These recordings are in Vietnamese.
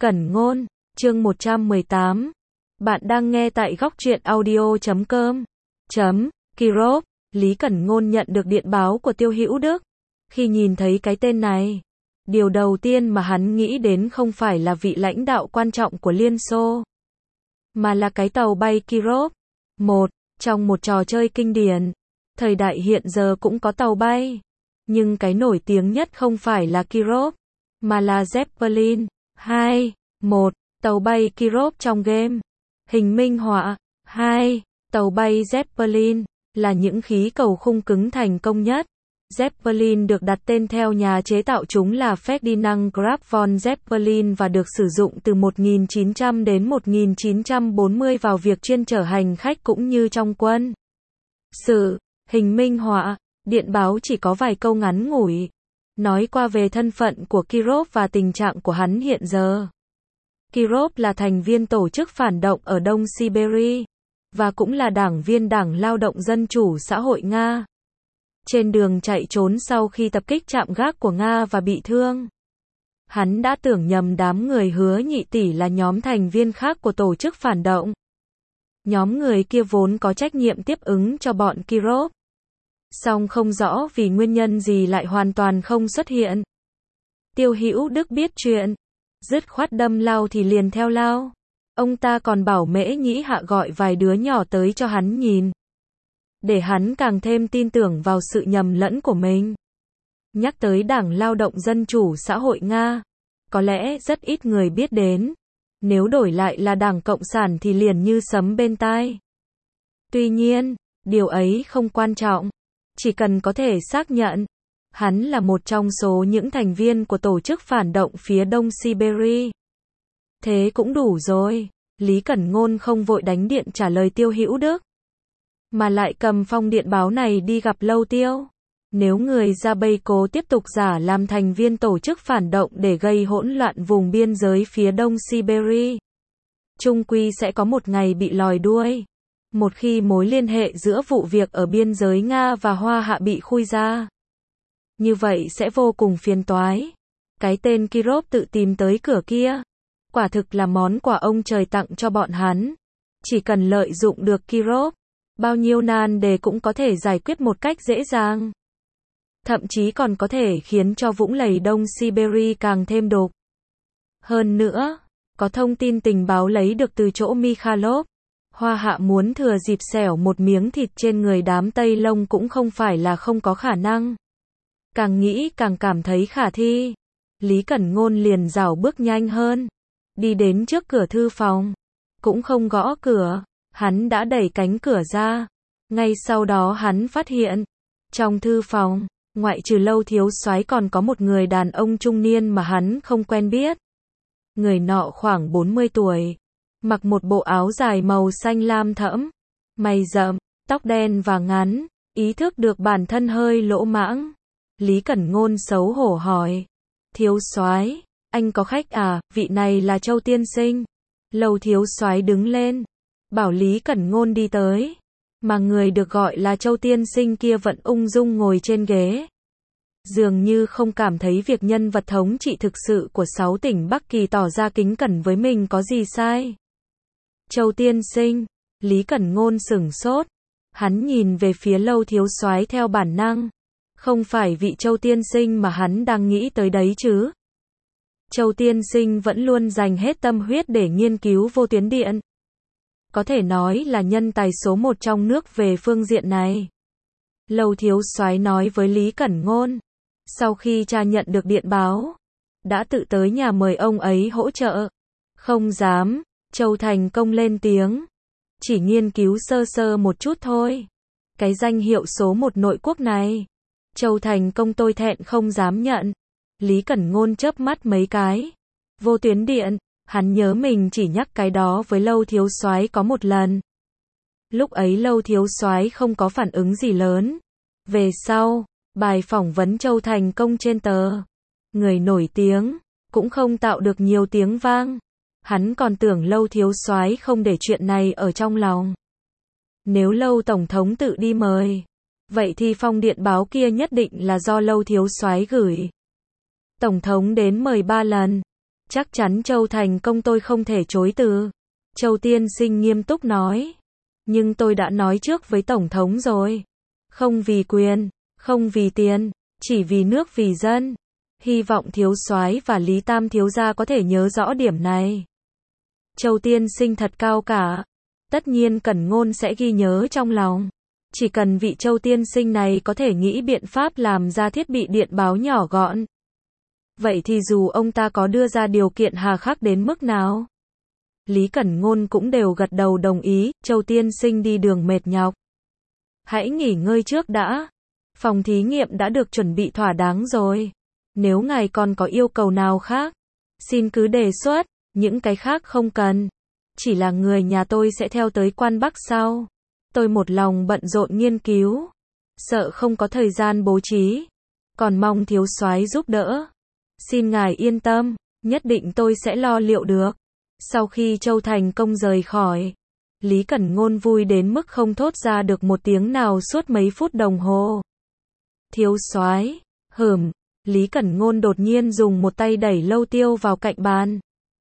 Cẩn Ngôn, chương 118. Bạn đang nghe tại góc truyện audio.com. Kirov, Lý Cẩn Ngôn nhận được điện báo của Tiêu Hữu Đức. Khi nhìn thấy cái tên này, điều đầu tiên mà hắn nghĩ đến không phải là vị lãnh đạo quan trọng của Liên Xô, mà là cái tàu bay Kirov. Trong một trò chơi kinh điển, thời đại hiện giờ cũng có tàu bay, nhưng cái nổi tiếng nhất không phải là Kirov, mà là Zeppelin. Tàu bay Kirov trong game. Hình minh họa. Tàu bay Zeppelin là những khí cầu khung cứng thành công nhất. Zeppelin được đặt tên theo nhà chế tạo chúng là Ferdinand Graf von Zeppelin và được sử dụng từ 1900 đến 1940 vào việc chuyên chở hành khách cũng như trong quân sự. Hình minh họa. Điện báo chỉ có vài câu ngắn ngủi, nói qua về thân phận của Kirov và tình trạng của hắn hiện giờ. Kirov là thành viên tổ chức phản động ở Đông Siberia, và cũng là đảng viên Đảng Lao động Dân chủ Xã hội Nga. Trên đường chạy trốn sau khi tập kích trạm gác của Nga và bị thương, hắn đã tưởng nhầm đám người Hứa Nhị Tỷ là nhóm thành viên khác của tổ chức phản động. Nhóm người kia vốn có trách nhiệm tiếp ứng cho bọn Kirov, song không rõ vì nguyên nhân gì lại hoàn toàn không xuất hiện. Tiêu Hữu Đức biết chuyện, dứt khoát đâm lao thì liền theo lao. Ông ta còn bảo Mễ Nhĩ Hạ gọi vài đứa nhỏ tới cho hắn nhìn, để hắn càng thêm tin tưởng vào sự nhầm lẫn của mình. Nhắc tới Đảng Lao động Dân chủ Xã hội Nga, có lẽ rất ít người biết đến. Nếu đổi lại là Đảng Cộng sản thì liền như sấm bên tai. Tuy nhiên, điều ấy không quan trọng. Chỉ cần có thể xác nhận, hắn là một trong số những thành viên của tổ chức phản động phía Đông Siberia. Thế cũng đủ rồi. Lý Cẩn Ngôn không vội đánh điện trả lời Tiêu Hữu Đức, mà lại cầm phong điện báo này đi gặp Lâu Tiêu. Nếu người ra Bay cố tiếp tục giả làm thành viên tổ chức phản động để gây hỗn loạn vùng biên giới phía Đông Siberia, chung quy sẽ có một ngày bị lòi đuôi. Một khi mối liên hệ giữa vụ việc ở biên giới Nga và Hoa Hạ bị khui ra, như vậy sẽ vô cùng phiền toái. Cái tên Kirov tự tìm tới cửa kia, quả thực là món quà ông trời tặng cho bọn hắn. Chỉ cần lợi dụng được Kirov, bao nhiêu nan đề cũng có thể giải quyết một cách dễ dàng. Thậm chí còn có thể khiến cho vũng lầy Đông Siberia càng thêm đục. Hơn nữa, có thông tin tình báo lấy được từ chỗ Mikhailov, Hoa Hạ muốn thừa dịp xẻo một miếng thịt trên người đám Tây Lông cũng không phải là không có khả năng. Càng nghĩ càng cảm thấy khả thi. Lý Cẩn Ngôn liền rảo bước nhanh hơn, đi đến trước cửa thư phòng, cũng không gõ cửa, hắn đã đẩy cánh cửa ra. Ngay sau đó hắn phát hiện, trong thư phòng, ngoại trừ Lâu thiếu soái còn có một người đàn ông trung niên mà hắn không quen biết. Người nọ khoảng 40 tuổi, mặc một bộ áo dài màu xanh lam thẫm, mày rậm, tóc đen và ngắn, ý thức được bản thân hơi lỗ mãng. Lý Cẩn Ngôn xấu hổ hỏi, thiếu soái, anh có khách à? Vị này là Châu tiên sinh. Lâu thiếu soái đứng lên, bảo Lý Cẩn Ngôn đi tới, mà người được gọi là Châu tiên sinh kia vẫn ung dung ngồi trên ghế, dường như không cảm thấy việc nhân vật thống trị thực sự của 6 tỉnh Bắc Kỳ tỏ ra kính cẩn với mình có gì sai. Châu tiên sinh. Lý Cẩn Ngôn sửng sốt, hắn nhìn về phía Lâu thiếu soái theo bản năng. Không phải vị Châu tiên sinh mà hắn đang nghĩ tới đấy chứ. Châu tiên sinh vẫn luôn dành hết tâm huyết để nghiên cứu vô tuyến điện, có thể nói là nhân tài số 1 trong nước về phương diện này. Lâu thiếu soái nói với Lý Cẩn Ngôn, sau khi cha nhận được điện báo, đã tự tới nhà mời ông ấy hỗ trợ. Không dám. Châu Thành Công lên tiếng, chỉ nghiên cứu sơ sơ một chút thôi. Cái danh hiệu số 1 nội quốc này, Châu Thành Công tôi thẹn không dám nhận. Lý Cẩn Ngôn chớp mắt mấy cái. Vô tuyến điện, hắn nhớ mình chỉ nhắc cái đó với Lâu thiếu soái có một lần. Lúc ấy Lâu thiếu soái không có phản ứng gì lớn. Về sau, bài phỏng vấn Châu Thành Công trên tờ Người nổi tiếng cũng không tạo được nhiều tiếng vang. Hắn còn tưởng Lâu thiếu soái không để chuyện này ở trong lòng. Nếu Lâu tổng thống tự đi mời, vậy thì phong điện báo kia nhất định là do Lâu thiếu soái gửi. Tổng thống đến mời 3 lần, Chắc chắn Châu thành công tôi không thể chối từ. Châu tiên sinh nghiêm túc nói. Nhưng tôi đã nói trước với Tổng thống rồi. Không vì quyền, không vì tiền, chỉ vì nước vì dân. Hy vọng thiếu soái và Lý Tam thiếu gia có thể nhớ rõ điểm này. Châu tiên sinh thật cao cả. Tất nhiên Cẩn Ngôn sẽ ghi nhớ trong lòng. Chỉ cần vị Châu tiên sinh này có thể nghĩ biện pháp làm ra thiết bị điện báo nhỏ gọn. Vậy thì dù ông ta có đưa ra điều kiện hà khắc đến mức nào, Lý Cẩn Ngôn cũng đều gật đầu đồng ý. Châu tiên sinh đi đường mệt nhọc, hãy nghỉ ngơi trước đã. Phòng thí nghiệm đã được chuẩn bị thỏa đáng rồi. Nếu ngài còn có yêu cầu nào khác, xin cứ đề xuất, những cái khác không cần. Chỉ là người nhà tôi sẽ theo tới Quan Bắc sau. Tôi một lòng bận rộn nghiên cứu, sợ không có thời gian bố trí, còn mong thiếu soái giúp đỡ. Xin ngài yên tâm, nhất định tôi sẽ lo liệu được. Sau khi Châu thành công rời khỏi, Lý Cẩn Ngôn vui đến mức không thốt ra được một tiếng nào suốt mấy phút đồng hồ. Thiếu soái, Lý Cẩn Ngôn đột nhiên dùng một tay đẩy Lâu Tiêu vào cạnh bàn,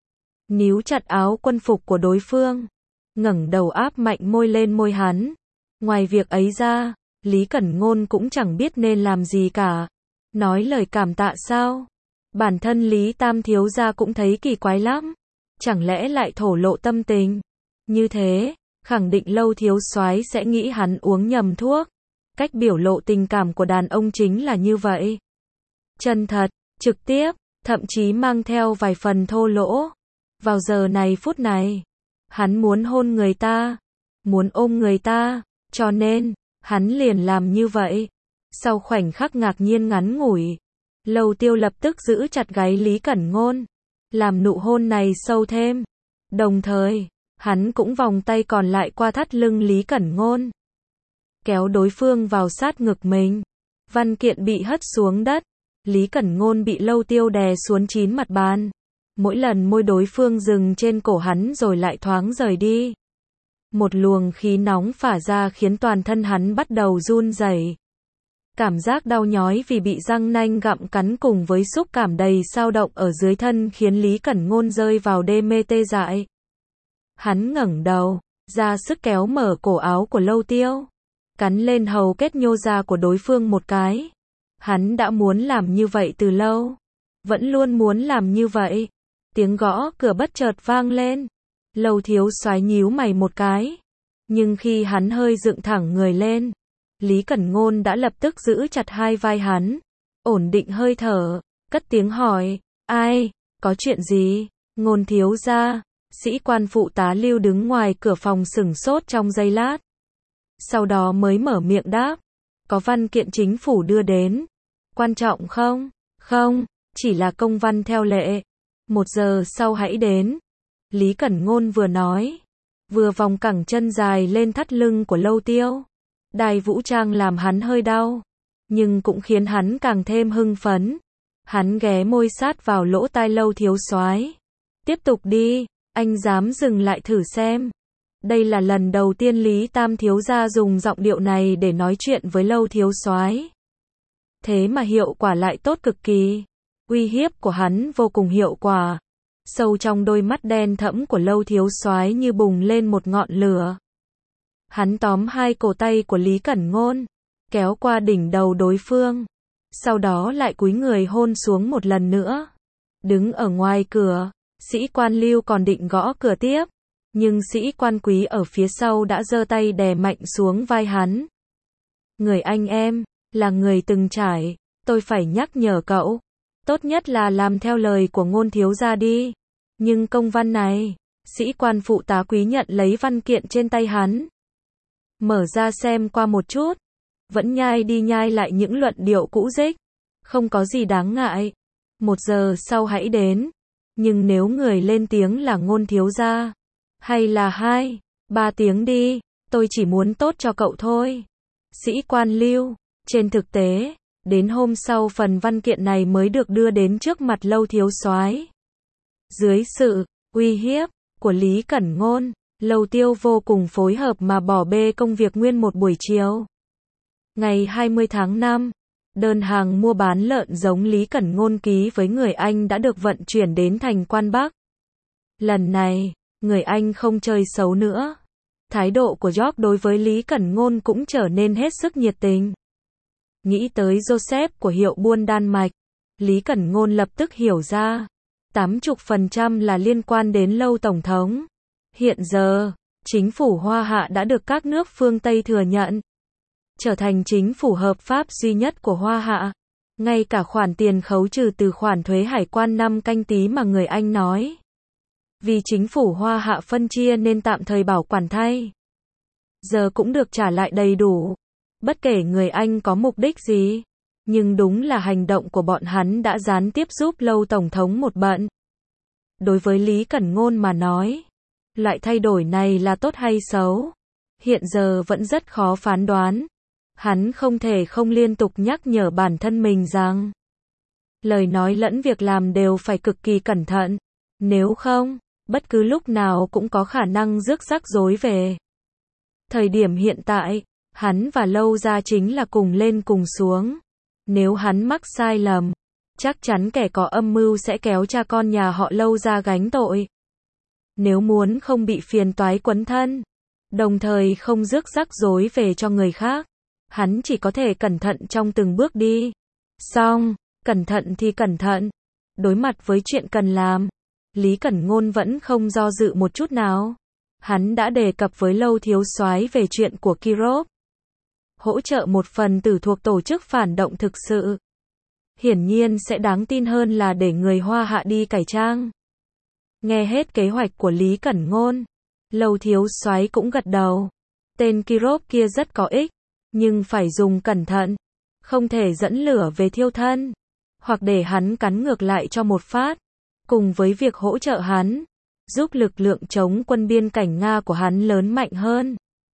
níu chặt áo quân phục của đối phương, ngẩng đầu áp mạnh môi lên môi hắn. Ngoài việc ấy ra, Lý Cẩn Ngôn cũng chẳng biết nên làm gì cả. Nói lời cảm tạ sao? Bản thân Lý Tam thiếu gia cũng thấy kỳ quái lắm. Chẳng lẽ lại thổ lộ tâm tình? Như thế, khẳng định Lâu thiếu soái sẽ nghĩ hắn uống nhầm thuốc. Cách biểu lộ tình cảm của đàn ông chính là như vậy. Chân thật, trực tiếp, thậm chí mang theo vài phần thô lỗ. Vào giờ này phút này, hắn muốn hôn người ta, muốn ôm người ta, cho nên, hắn liền làm như vậy. Sau khoảnh khắc ngạc nhiên ngắn ngủi, Lâu Tiêu lập tức giữ chặt gáy Lý Cẩn Ngôn, làm nụ hôn này sâu thêm. Đồng thời, hắn cũng vòng tay còn lại qua thắt lưng Lý Cẩn Ngôn, kéo đối phương vào sát ngực mình. Văn kiện bị hất xuống đất, Lý Cẩn Ngôn bị Lâu Tiêu đè xuống chín mặt bàn. Mỗi lần môi đối phương dừng trên cổ hắn rồi lại thoáng rời đi. Một luồng khí nóng phả ra khiến toàn thân hắn bắt đầu run rẩy. Cảm giác đau nhói vì bị răng nanh gặm cắn cùng với xúc cảm đầy dao động ở dưới thân khiến Lý Cẩn Ngôn rơi vào đê mê tê dại. Hắn ngẩng đầu, ra sức kéo mở cổ áo của Lâu Tiêu, cắn lên hầu kết nhô ra của đối phương một cái. Hắn đã muốn làm như vậy từ lâu, vẫn luôn muốn làm như vậy. Tiếng gõ cửa bất chợt vang lên. Lâu thiếu soái nhíu mày một cái, nhưng khi hắn hơi dựng thẳng người lên, Lý Cẩn Ngôn đã lập tức giữ chặt hai vai hắn, ổn định hơi thở, cất tiếng hỏi, ai, có chuyện gì? Ngôn thiếu gia. Sĩ quan phụ tá Lưu đứng ngoài cửa phòng sửng sốt trong giây lát, sau đó mới mở miệng đáp, có văn kiện chính phủ đưa đến. Quan trọng không? Không, chỉ là công văn theo lệ. 1 giờ sau hãy đến. Lý Cẩn Ngôn vừa nói, vừa vòng cẳng chân dài lên thắt lưng của Lâu Tiêu. Đai vũ trang làm hắn hơi đau, nhưng cũng khiến hắn càng thêm hưng phấn. Hắn ghé môi sát vào lỗ tai Lâu thiếu soái. Tiếp tục đi, anh dám dừng lại thử xem. Đây là lần đầu tiên Lý Tam thiếu gia dùng giọng điệu này để nói chuyện với Lâu thiếu soái. Thế mà hiệu quả lại tốt cực kỳ. Uy hiếp của hắn vô cùng hiệu quả. Sâu trong đôi mắt đen thẫm của Lâu thiếu soái như bùng lên một ngọn lửa. Hắn tóm hai cổ tay của Lý Cẩn Ngôn, kéo qua đỉnh đầu đối phương, sau đó lại cúi người hôn xuống một lần nữa. Đứng ở ngoài cửa, sĩ quan Lưu còn định gõ cửa tiếp, nhưng sĩ quan Quý ở phía sau đã giơ tay đè mạnh xuống vai hắn. Người anh em, là người từng trải, tôi phải nhắc nhở cậu, tốt nhất là làm theo lời của Ngôn thiếu gia đi. Nhưng công văn này, sĩ quan phụ tá Quý nhận lấy văn kiện trên tay hắn, mở ra xem qua một chút, vẫn nhai đi nhai lại những luận điệu cũ rích. Không có gì đáng ngại. 1 giờ sau hãy đến. Nhưng nếu người lên tiếng là Ngôn thiếu gia, hay là 2, 3 tiếng đi, tôi chỉ muốn tốt cho cậu thôi. Sĩ quan Lưu, trên thực tế, đến hôm sau phần văn kiện này mới được đưa đến trước mặt Lâu thiếu soái. Dưới sự uy hiếp của Lý Cẩn Ngôn, Lâu Tiêu vô cùng phối hợp mà bỏ bê công việc nguyên một buổi chiều. Ngày 20 tháng 5, Đơn hàng mua bán lợn giống Lý Cẩn Ngôn ký với người Anh đã được vận chuyển đến thành Quan Bắc. Lần này, người Anh không chơi xấu nữa. Thái độ của George đối với Lý Cẩn Ngôn cũng trở nên hết sức nhiệt tình. Nghĩ tới Joseph của hiệu buôn Đan Mạch, Lý Cẩn Ngôn lập tức hiểu ra, 80% là liên quan đến Lâu Tổng thống. Hiện giờ, chính phủ Hoa Hạ đã được các nước phương Tây thừa nhận, trở thành chính phủ hợp pháp duy nhất của Hoa Hạ. Ngay cả khoản tiền khấu trừ từ khoản thuế hải quan năm Canh Tý mà người Anh nói, vì chính phủ Hoa Hạ phân chia nên tạm thời bảo quản thay, giờ cũng được trả lại đầy đủ. Bất kể người Anh có mục đích gì, nhưng đúng là hành động của bọn hắn đã gián tiếp giúp Lâu Tổng thống một bận. Đối với Lý Cẩn Ngôn mà nói, loại thay đổi này là tốt hay xấu, hiện giờ vẫn rất khó phán đoán. Hắn không thể không liên tục nhắc nhở bản thân mình rằng, lời nói lẫn việc làm đều phải cực kỳ cẩn thận, nếu không, bất cứ lúc nào cũng có khả năng rước rắc rối về. Thời điểm hiện tại, hắn và Lâu gia chính là cùng lên cùng xuống. Nếu hắn mắc sai lầm, chắc chắn kẻ có âm mưu sẽ kéo cha con nhà họ Lâu ra gánh tội. Nếu muốn không bị phiền toái quấn thân, đồng thời không rước rắc rối về cho người khác, hắn chỉ có thể cẩn thận trong từng bước đi. Xong, cẩn thận thì cẩn thận. Đối mặt với chuyện cần làm, Lý Cẩn Ngôn vẫn không do dự một chút nào. Hắn đã đề cập với Lâu thiếu soái về chuyện của Kirov, hỗ trợ một phần tử thuộc tổ chức phản động thực sự. Hiển nhiên sẽ đáng tin hơn là để người Hoa Hạ đi cải trang. Nghe hết kế hoạch của Lý Cẩn Ngôn, Lâu thiếu soái cũng gật đầu. Tên Kirov kia rất có ích, nhưng phải dùng cẩn thận, không thể dẫn lửa về thiêu thân, hoặc để hắn cắn ngược lại cho một phát. Cùng với việc hỗ trợ hắn, giúp lực lượng chống quân biên cảnh Nga của hắn lớn mạnh hơn,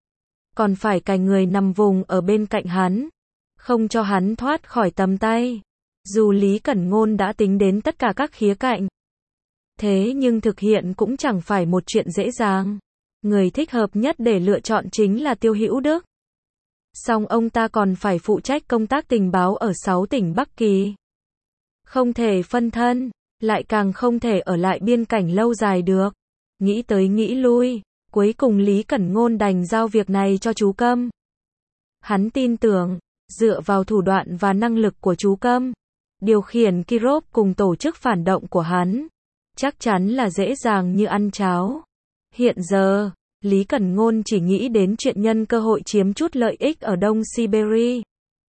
còn phải cài người nằm vùng ở bên cạnh hắn, không cho hắn thoát khỏi tầm tay. Dù Lý Cẩn Ngôn đã tính đến tất cả các khía cạnh, thế nhưng thực hiện cũng chẳng phải một chuyện dễ dàng. Người thích hợp nhất để lựa chọn chính là Tiêu Hữu Đức. Song ông ta còn phải phụ trách công tác tình báo ở 6 tỉnh Bắc Kỳ. Không thể phân thân, lại càng không thể ở lại biên cảnh lâu dài được. Nghĩ tới nghĩ lui, cuối cùng Lý Cẩn Ngôn đành giao việc này cho chú Câm. Hắn tin tưởng, dựa vào thủ đoạn và năng lực của chú Câm, điều khiển Kirov cùng tổ chức phản động của hắn, chắc chắn là dễ dàng như ăn cháo. Hiện giờ, Lý Cẩn Ngôn chỉ nghĩ đến chuyện nhân cơ hội chiếm chút lợi ích ở Đông Siberia,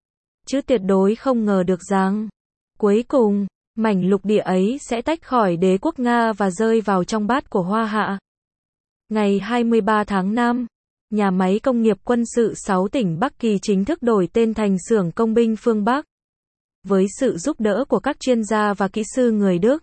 chứ tuyệt đối không ngờ được rằng, cuối cùng, mảnh lục địa ấy sẽ tách khỏi đế quốc Nga và rơi vào trong bát của Hoa Hạ. Ngày 23 tháng 5, nhà máy công nghiệp quân sự 6 tỉnh Bắc Kỳ chính thức đổi tên thành xưởng công binh phương Bắc. Với sự giúp đỡ của các chuyên gia và kỹ sư người Đức,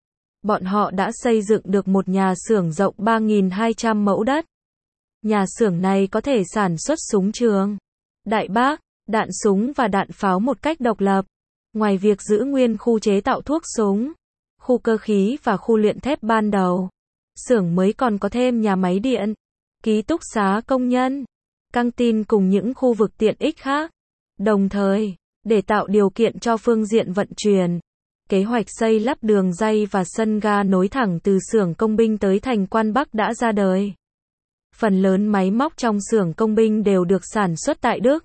bọn họ đã xây dựng được một nhà xưởng rộng 3.200 mẫu đất. Nhà xưởng này có thể sản xuất súng trường, đại bác, đạn súng và đạn pháo một cách độc lập. Ngoài việc giữ nguyên khu chế tạo thuốc súng, khu cơ khí và khu luyện thép ban đầu, xưởng mới còn có thêm nhà máy điện, ký túc xá công nhân, căng tin cùng những khu vực tiện ích khác. Đồng thời, để tạo điều kiện cho phương diện vận chuyển, kế hoạch xây lắp đường ray và sân ga nối thẳng từ xưởng công binh tới thành Quan Bắc đã ra đời. Phần lớn máy móc trong xưởng công binh đều được sản xuất tại Đức.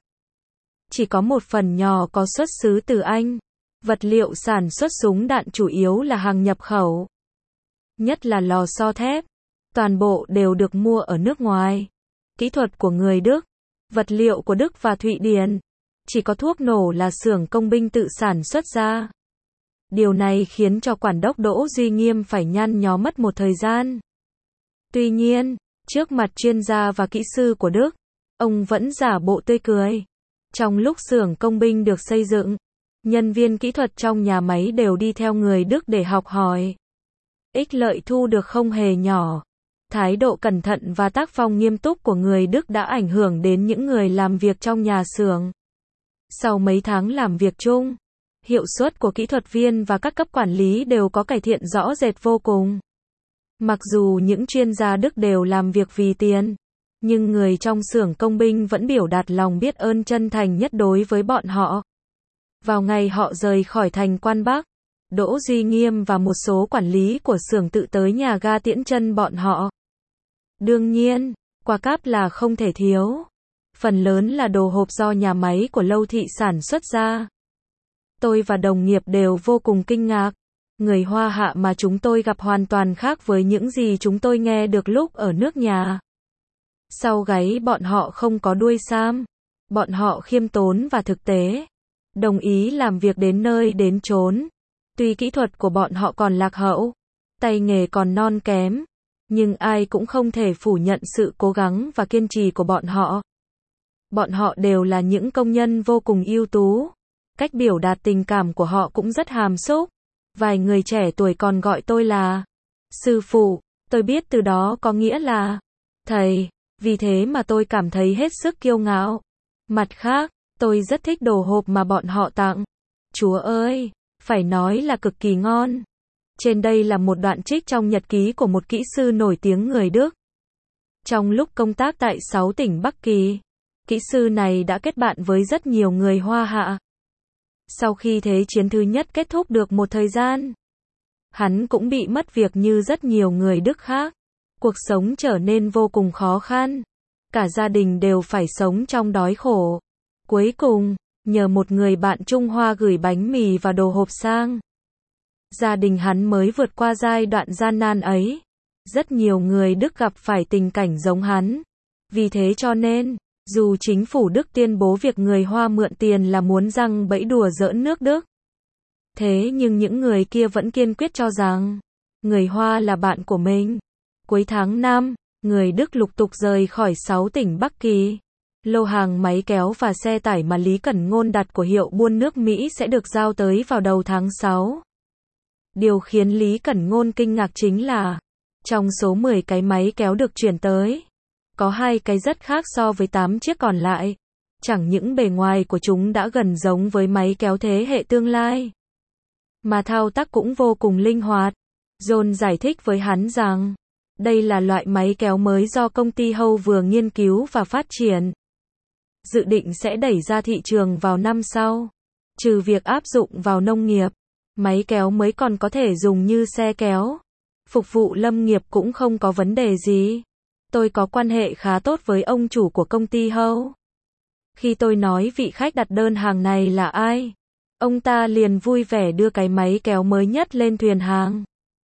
Chỉ có một phần nhỏ có xuất xứ từ Anh. Vật liệu sản xuất súng đạn chủ yếu là hàng nhập khẩu. Nhất là lò xo thép. Toàn bộ đều được mua ở nước ngoài. Kỹ thuật của người Đức, vật liệu của Đức và Thụy Điển. Chỉ có thuốc nổ là xưởng công binh tự sản xuất ra. Điều này khiến cho quản đốc Đỗ Duy Nghiêm phải nhăn nhó mất một thời gian. Tuy nhiên, trước mặt chuyên gia và kỹ sư của Đức, ông vẫn giả bộ tươi cười. Trong lúc xưởng công binh được xây dựng, nhân viên kỹ thuật trong nhà máy đều đi theo người Đức để học hỏi. Ích lợi thu được không hề nhỏ. Thái độ cẩn thận và tác phong nghiêm túc của người Đức đã ảnh hưởng đến những người làm việc trong nhà xưởng. Sau mấy tháng làm việc chung, hiệu suất của kỹ thuật viên và các cấp quản lý đều có cải thiện rõ rệt vô cùng. Mặc dù những chuyên gia Đức đều làm việc vì tiền, nhưng người trong xưởng công binh vẫn biểu đạt lòng biết ơn chân thành nhất đối với bọn họ. Vào ngày họ rời khỏi thành Quan Bắc, Đỗ Duy Nghiêm và một số quản lý của xưởng tự tới nhà ga tiễn chân bọn họ. Đương nhiên, quà cáp là không thể thiếu. Phần lớn là đồ hộp do nhà máy của Lâu Thị sản xuất ra. Tôi và đồng nghiệp đều vô cùng kinh ngạc. Người Hoa Hạ mà chúng tôi gặp hoàn toàn khác với những gì chúng tôi nghe được lúc ở nước nhà. Sau gáy bọn họ không có đuôi sam. Bọn họ khiêm tốn và thực tế. Đồng ý làm việc đến nơi đến chốn. Tuy kỹ thuật của bọn họ còn lạc hậu, tay nghề còn non kém, nhưng ai cũng không thể phủ nhận sự cố gắng và kiên trì của bọn họ. Bọn họ đều là những công nhân vô cùng ưu tú. Cách biểu đạt tình cảm của họ cũng rất hàm xúc. Vài người trẻ tuổi còn gọi tôi là sư phụ, tôi biết từ đó có nghĩa là thầy, vì thế mà tôi cảm thấy hết sức kiêu ngạo. Mặt khác, tôi rất thích đồ hộp mà bọn họ tặng. Chúa ơi, phải nói là cực kỳ ngon. Trên đây là một đoạn trích trong nhật ký của một kỹ sư nổi tiếng người Đức. Trong lúc công tác tại 6 tỉnh Bắc Kỳ, kỹ sư này đã kết bạn với rất nhiều người Hoa Hạ. Sau khi Thế chiến thứ nhất kết thúc được một thời gian, hắn cũng bị mất việc như rất nhiều người Đức khác. Cuộc sống trở nên vô cùng khó khăn. Cả gia đình đều phải sống trong đói khổ. Cuối cùng, nhờ một người bạn Trung Hoa gửi bánh mì và đồ hộp sang, gia đình hắn mới vượt qua giai đoạn gian nan ấy. Rất nhiều người Đức gặp phải tình cảnh giống hắn. Vì thế cho nên, dù chính phủ Đức tuyên bố việc người Hoa mượn tiền là muốn giăng bẫy đùa giỡn nước Đức, thế nhưng những người kia vẫn kiên quyết cho rằng người Hoa là bạn của mình. Cuối tháng 5, người Đức lục tục rời khỏi 6 tỉnh Bắc Kỳ. Lô hàng máy kéo và xe tải mà Lý Cẩn Ngôn đặt của hiệu buôn nước Mỹ sẽ được giao tới vào đầu tháng 6. Điều khiến Lý Cẩn Ngôn kinh ngạc chính là, trong số 10 cái máy kéo được chuyển tới, có 2 cái rất khác so với 8 chiếc còn lại. Chẳng những bề ngoài của chúng đã gần giống với máy kéo thế hệ tương lai, mà thao tác cũng vô cùng linh hoạt. John giải thích với hắn rằng, đây là loại máy kéo mới do công ty Howe vừa nghiên cứu và phát triển. Dự định sẽ đẩy ra thị trường vào năm sau. Trừ việc áp dụng vào nông nghiệp, máy kéo mới còn có thể dùng như xe kéo. Phục vụ lâm nghiệp cũng không có vấn đề gì. Tôi có quan hệ khá tốt với ông chủ của công ty Howe. Khi tôi nói vị khách đặt đơn hàng này là ai, ông ta liền vui vẻ đưa cái máy kéo mới nhất lên thuyền hàng.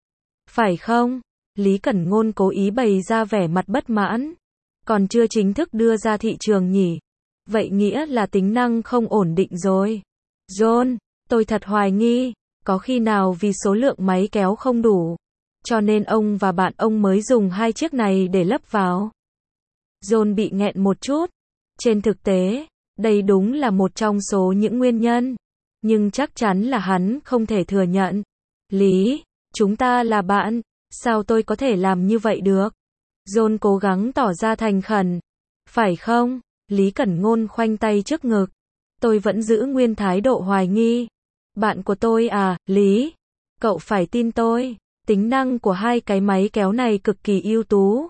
Phải không? Lý Cẩn Ngôn cố ý bày ra vẻ mặt bất mãn. Còn chưa chính thức đưa ra thị trường nhỉ? Vậy nghĩa là tính năng không ổn định rồi. John, tôi thật hoài nghi, có khi nào vì số lượng máy kéo không đủ, cho nên ông và bạn ông mới dùng 2 chiếc này để lấp vào. John bị nghẹn một chút. Trên thực tế, đây đúng là một trong số những nguyên nhân. Nhưng chắc chắn là hắn không thể thừa nhận. Lý, chúng ta là bạn, sao tôi có thể làm như vậy được? John cố gắng tỏ ra thành khẩn. Phải không? Lý Cẩn Ngôn khoanh tay trước ngực. Tôi vẫn giữ nguyên thái độ hoài nghi. Bạn của tôi à, Lý? Cậu phải tin tôi. Tính năng của 2 cái máy kéo này cực kỳ ưu tú.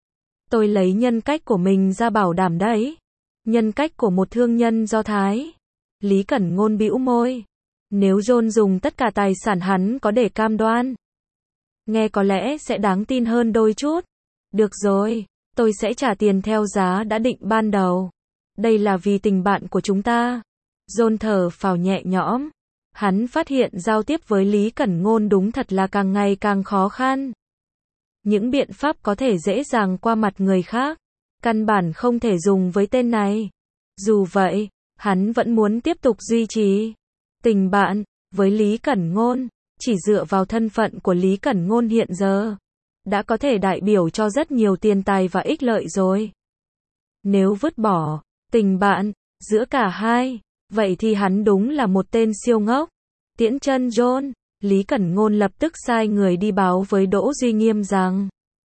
Tôi lấy nhân cách của mình ra bảo đảm đấy. Nhân cách của một thương nhân Do Thái. Lý Cẩn Ngôn bĩu môi. Nếu John dùng tất cả tài sản hắn có để cam đoan, nghe có lẽ sẽ đáng tin hơn đôi chút. Được rồi, tôi sẽ trả tiền theo giá đã định ban đầu. Đây là vì tình bạn của chúng ta. John thở phào nhẹ nhõm. Hắn phát hiện giao tiếp với Lý Cẩn Ngôn đúng thật là càng ngày càng khó khăn. Những biện pháp có thể dễ dàng qua mặt người khác, căn bản không thể dùng với tên này. Dù vậy, hắn vẫn muốn tiếp tục duy trì tình bạn với Lý Cẩn Ngôn. Chỉ dựa vào thân phận của Lý Cẩn Ngôn hiện giờ, đã có thể đại biểu cho rất nhiều tiền tài và ích lợi rồi. Nếu vứt bỏ tình bạn giữa cả hai, vậy thì hắn đúng là một tên siêu ngốc. Tiễn chân John, Lý Cẩn Ngôn lập tức sai người đi báo với Đỗ Duy Nghiêm rằng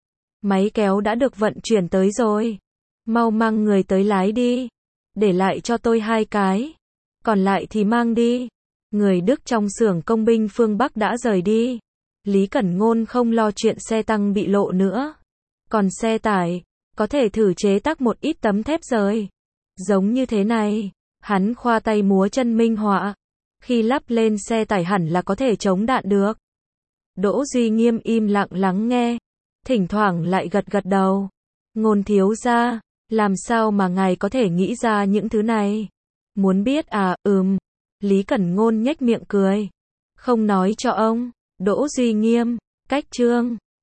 máy kéo đã được vận chuyển tới rồi. Mau mang người tới lái đi. Để lại cho tôi 2 cái. Còn lại thì mang đi. Người Đức trong xưởng công binh phương Bắc đã rời đi. Lý Cẩn Ngôn không lo chuyện xe tăng bị lộ nữa. Còn xe tải, có thể thử chế tác một ít tấm thép rời. Giống như thế này. Hắn khoa tay múa chân minh họa. Khi lắp lên xe tải hẳn là có thể chống đạn được. Đỗ Duy Nghiêm im lặng lắng nghe, thỉnh thoảng lại gật gật đầu. Ngôn thiếu gia, làm sao mà ngài có thể nghĩ ra những thứ này? Muốn biết à, Lý Cẩn Ngôn nhếch miệng cười. Không nói cho ông. Đỗ Duy Nghiêm, cách chương